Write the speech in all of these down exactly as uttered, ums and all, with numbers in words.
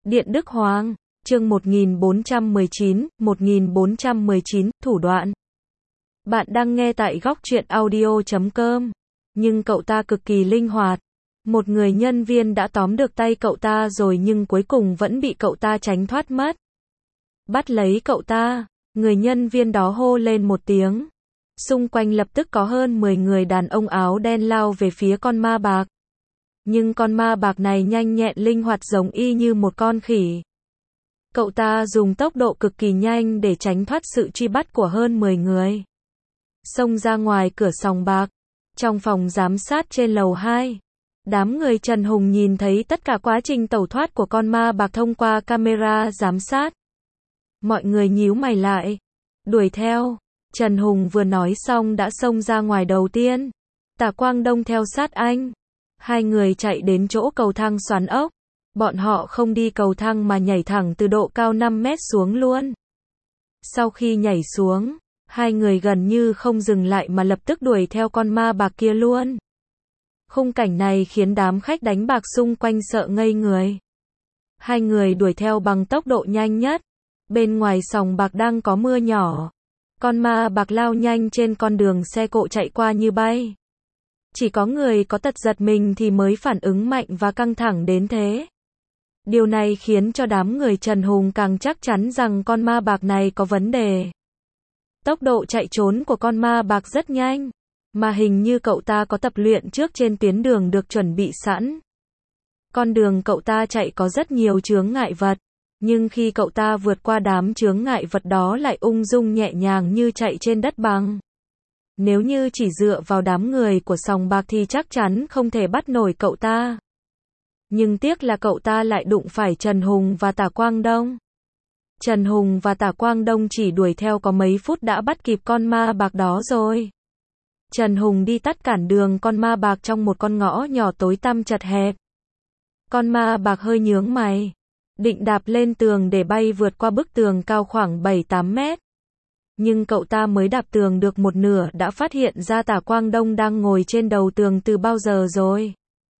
Điện Đức Hoàng, chương một nghìn bốn trăm mười chín, một nghìn bốn trăm mười chín, thủ đoạn. Bạn đang nghe tại góc truyện audio chấm com. Nhưng cậu ta cực kỳ linh hoạt. Một người nhân viên đã tóm được tay cậu ta rồi nhưng cuối cùng vẫn bị cậu ta tránh thoát mất. Bắt lấy cậu ta, người nhân viên đó hô lên một tiếng. Xung quanh lập tức có hơn mười người đàn ông áo đen lao về phía con ma bạc. Nhưng con ma bạc này nhanh nhẹn linh hoạt giống y như một con khỉ. Cậu ta dùng tốc độ cực kỳ nhanh để tránh thoát sự truy bắt của hơn mười người. Xông ra ngoài cửa sòng bạc. Trong phòng giám sát trên lầu hai. Đám người Trần Hùng nhìn thấy tất cả quá trình tẩu thoát của con ma bạc thông qua camera giám sát. Mọi người nhíu mày lại. Đuổi theo. Trần Hùng vừa nói xong đã xông ra ngoài đầu tiên. Tả Quang Đông theo sát anh. Hai người chạy đến chỗ cầu thang xoắn ốc. Bọn họ không đi cầu thang mà nhảy thẳng từ độ cao năm mét xuống luôn. Sau khi nhảy xuống, hai người gần như không dừng lại mà lập tức đuổi theo con ma bạc kia luôn. Khung cảnh này khiến đám khách đánh bạc xung quanh sợ ngây người. Hai người đuổi theo bằng tốc độ nhanh nhất. Bên ngoài sòng bạc đang có mưa nhỏ. Con ma bạc lao nhanh trên con đường xe cộ chạy qua như bay. Chỉ có người có tật giật mình thì mới phản ứng mạnh và căng thẳng đến thế. Điều này khiến cho đám người Trần Hùng càng chắc chắn rằng con ma bạc này có vấn đề. Tốc độ chạy trốn của con ma bạc rất nhanh, mà hình như cậu ta có tập luyện trước trên tuyến đường được chuẩn bị sẵn. Con đường cậu ta chạy có rất nhiều chướng ngại vật, nhưng khi cậu ta vượt qua đám chướng ngại vật đó lại ung dung nhẹ nhàng như chạy trên đất bằng. Nếu như chỉ dựa vào đám người của sòng bạc thì chắc chắn không thể bắt nổi cậu ta. Nhưng tiếc là cậu ta lại đụng phải Trần Hùng và Tả Quang Đông. Trần Hùng và Tả Quang Đông chỉ đuổi theo có mấy phút đã bắt kịp con ma bạc đó rồi. Trần Hùng đi tắt cản đường con ma bạc trong một con ngõ nhỏ tối tăm chật hẹp. Con ma bạc hơi nhướng mày, định đạp lên tường để bay vượt qua bức tường cao khoảng bảy tám mét. Nhưng cậu ta mới đạp tường được một nửa đã phát hiện ra Tả Quang Đông đang ngồi trên đầu tường từ bao giờ rồi.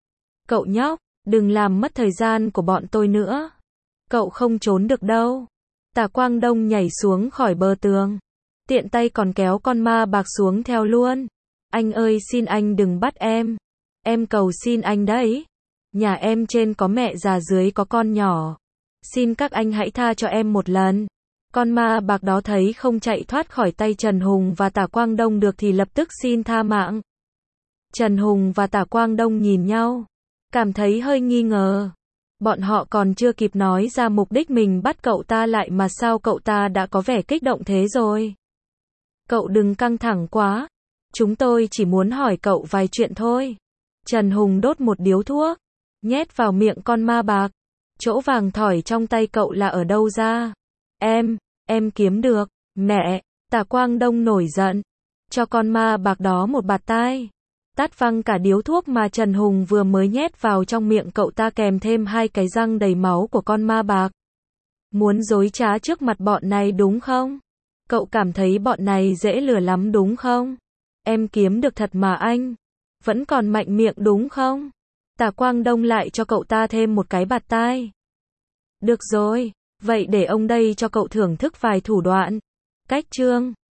Cậu nhóc, đừng làm mất thời gian của bọn tôi nữa. Cậu không trốn được đâu. Tả Quang Đông nhảy xuống khỏi bờ tường. Tiện tay còn kéo con ma bạc xuống theo luôn. Anh ơi xin anh đừng bắt em. Em cầu xin anh đấy. Nhà em trên có mẹ già dưới có con nhỏ. Xin các anh hãy tha cho em một lần. Con ma bạc đó thấy không chạy thoát khỏi tay Trần Hùng và Tả Quang Đông được thì lập tức xin tha mạng. Trần Hùng và Tả Quang Đông nhìn nhau, cảm thấy hơi nghi ngờ. Bọn họ còn chưa kịp nói ra mục đích mình bắt cậu ta lại mà sao cậu ta đã có vẻ kích động thế rồi. Cậu đừng căng thẳng quá. Chúng tôi chỉ muốn hỏi cậu vài chuyện thôi. Trần Hùng đốt một điếu thuốc, nhét vào miệng con ma bạc. Chỗ vàng thỏi trong tay cậu là ở đâu ra? Em, em kiếm được. Mẹ, Tả Quang Đông nổi giận. Cho con ma bạc đó một bạt tai. Tát văng cả điếu thuốc mà Trần Hùng vừa mới nhét vào trong miệng cậu ta kèm thêm hai cái răng đầy máu của con ma bạc. Muốn dối trá trước mặt bọn này đúng không? Cậu cảm thấy bọn này dễ lừa lắm đúng không? Em kiếm được thật mà anh. Vẫn còn mạnh miệng đúng không? Tả Quang Đông lại cho cậu ta thêm một cái bạt tai. Được rồi, vậy để ông đây cho cậu thưởng thức vài thủ đoạn. Cách chương